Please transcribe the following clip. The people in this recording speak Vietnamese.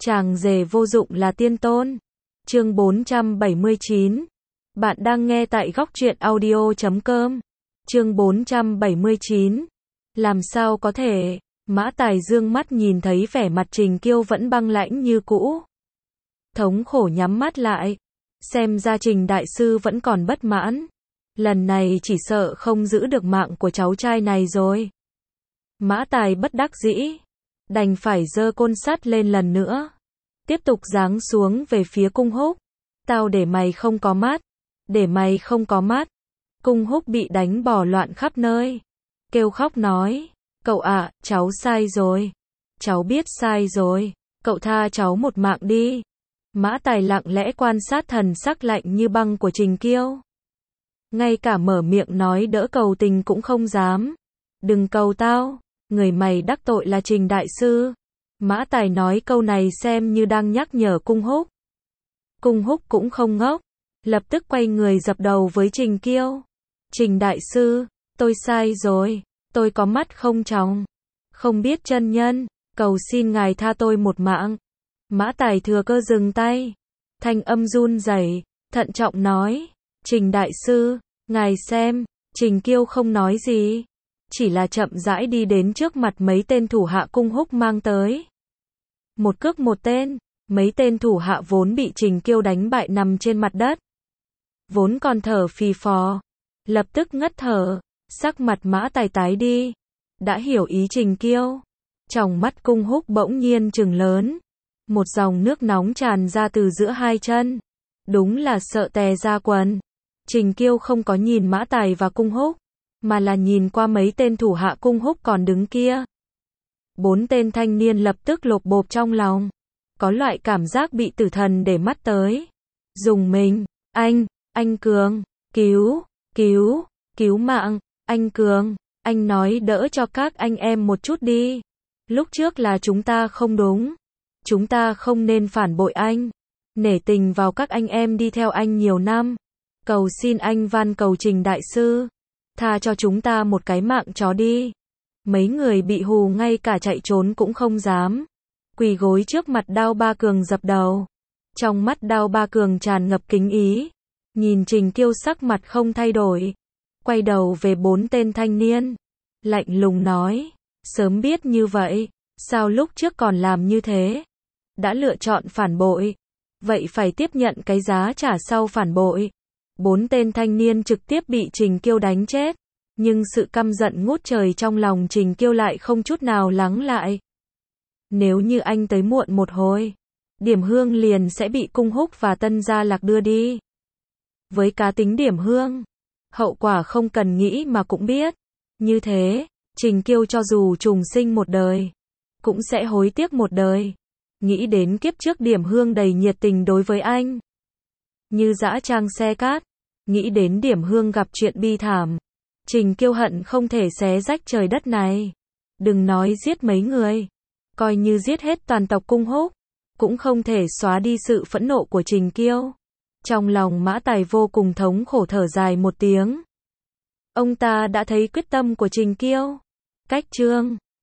Chàng rể vô dụng là tiên tôn. Chương 479. Bạn đang nghe tại góc truyện audio.com. Chương 479. Làm sao có thể? Mã Tài dương mắt nhìn thấy vẻ mặt Trình Kiêu vẫn băng lãnh như cũ. Thống khổ nhắm mắt lại. Xem ra Trình đại sư vẫn còn bất mãn. Lần này chỉ sợ không giữ được mạng của cháu trai này rồi. Mã Tài bất đắc dĩ, đành phải giơ côn sắt lên lần nữa. Tiếp tục giáng xuống về phía Cung Húc. Tao để mày không có mắt. Để mày không có mắt. Cung Húc bị đánh bỏ loạn khắp nơi. Kêu khóc nói. Cậu ạ, cháu sai rồi. Cháu biết sai rồi. Cậu tha cháu một mạng đi. Mã Tài lặng lẽ quan sát thần sắc lạnh như băng của Trình Kiêu. Ngay cả mở miệng nói đỡ cầu tình cũng không dám. Đừng cầu tao. Người mày đắc tội là Trình đại sư. Mã Tài nói câu này xem như đang nhắc nhở Cung Húc. Cung Húc cũng không ngốc. Lập tức quay người dập đầu với Trình Kiêu. Trình đại sư, tôi sai rồi. Tôi có mắt không tròng. Không biết chân nhân. Cầu xin ngài tha tôi một mạng. Mã Tài thừa cơ dừng tay. Thanh âm run rẩy, thận trọng nói. Trình đại sư, ngài xem. Trình Kiêu không nói gì. Chỉ là chậm rãi đi đến trước mặt mấy tên thủ hạ Cung Húc mang tới. Một cước một tên. Mấy tên thủ hạ vốn bị Trình Kiêu đánh bại nằm trên mặt đất. Vốn còn thở phì phò. Lập tức ngất thở. Sắc mặt Mã Tài tái đi. Đã hiểu ý Trình Kiêu. Tròng mắt Cung Húc bỗng nhiên trừng lớn. Một dòng nước nóng tràn ra từ giữa hai chân. Đúng là sợ tè ra quần. Trình Kiêu không có nhìn Mã Tài và Cung Húc, mà là nhìn qua mấy tên thủ hạ Cung Húc còn đứng kia. 4 tên thanh niên lập tức lột bột trong lòng. Có loại cảm giác bị tử thần để mắt tới. Dùng mình. Anh Cường. Cứu mạng. Anh Cường. Anh nói đỡ cho các anh em một chút đi. Lúc trước là chúng ta không đúng. Chúng ta không nên phản bội anh. Nể tình vào các anh em đi theo anh nhiều năm. Cầu xin anh van cầu Trình đại sư. Tha cho chúng ta một cái mạng chó đi. Mấy người bị hù ngay cả chạy trốn cũng không dám. Quỳ gối trước mặt Đao Ba Cường dập đầu. Trong mắt Đao Ba Cường tràn ngập kính ý. Nhìn Trình Kiêu sắc mặt không thay đổi. Quay đầu về 4 tên thanh niên. Lạnh lùng nói. Sớm biết như vậy. Sao lúc trước còn làm như thế? Đã lựa chọn phản bội. Vậy phải tiếp nhận cái giá trả sau phản bội. 4 tên thanh niên trực tiếp bị Trình Kiêu đánh chết. Nhưng sự căm giận ngút trời trong lòng Trình Kiêu lại không chút nào lắng lại. Nếu như anh tới muộn một hồi, Điểm Hương liền sẽ bị Cung Húc và Tân Gia Lạc đưa đi. Với cá tính Điểm Hương, hậu quả không cần nghĩ mà cũng biết. Như thế, Trình Kiêu cho dù trùng sinh một đời, cũng sẽ hối tiếc một đời. Nghĩ đến kiếp trước Điểm Hương đầy nhiệt tình đối với anh. Như dã trang xe cát. Nghĩ đến Điểm Hương gặp chuyện bi thảm. Trình Kiêu hận không thể xé rách trời đất này. Đừng nói giết mấy người. Coi như giết hết toàn tộc Cung Húc, cũng không thể xóa đi sự phẫn nộ của Trình Kiêu. Trong lòng Mã Tài vô cùng thống khổ thở dài một tiếng. Ông ta đã thấy quyết tâm của Trình Kiêu. Cách chương